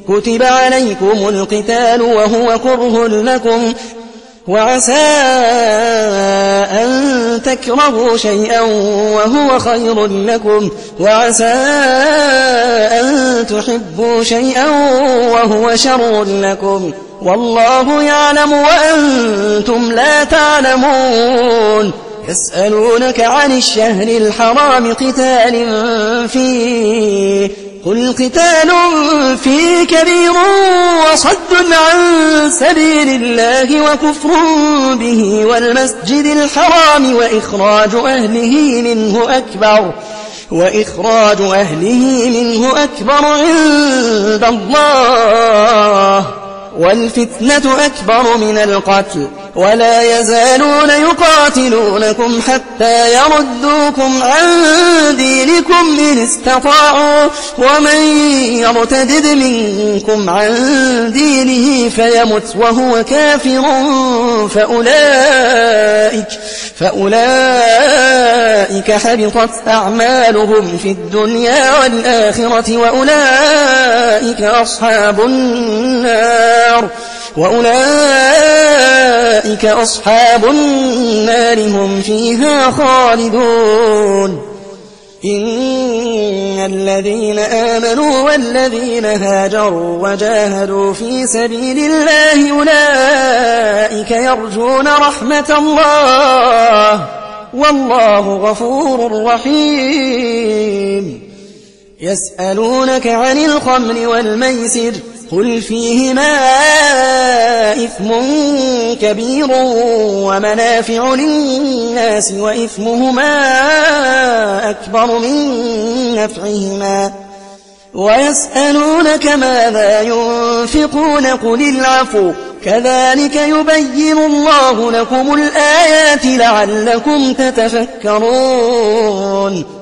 كتب عليكم القتال وهو كره لكم وعسى أن تكرهوا شيئا وهو خير لكم وعسى أن تحبوا شيئا وهو شر لكم والله يعلم وأنتم لا تعلمون يسألونك عن الشهر الحرام قتال فيه قل قتال فيه كبير وصد عن سبيل الله وكفر به والمسجد الحرام وإخراج أهله منه أكبر عند الله والفتنة أكبر من القتل ولا يزالون يقاتلونكم حتى يردوكم عن دينكم إن استطاعوا ومن يرتدد منكم عن دينه فيمت وهو كافر فأولئك حبطت أعمالهم في الدنيا والآخرة وأولئك أصحاب النار هم فيها خالدون إن الذين آمنوا والذين هاجروا وجاهدوا في سبيل الله أولئك يرجون رحمة الله والله غفور رحيم يسألونك عن الخمر والميسر قل فيهما إثم كبير ومنافع للناس وإثمهما أكبر من نفعهما ويسألونك ماذا ينفقون قل العفو كذلك يبين الله لكم الآيات لعلكم تتفكرون